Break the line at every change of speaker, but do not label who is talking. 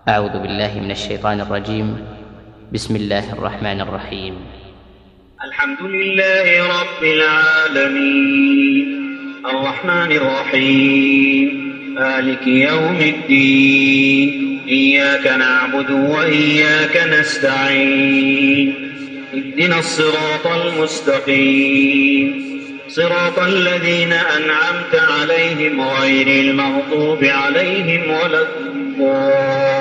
أعوذ بالله من الشيطان الرجيم. بسم الله الرحمن الرحيم.
الحمد لله رب العالمين الرحمن الرحيم مالك يوم الدين، إياك نعبد وإياك نستعين، اهدنا الصراط المستقيم، صراط الذين أنعمت عليهم غير المغضوب عليهم ولا الضالين.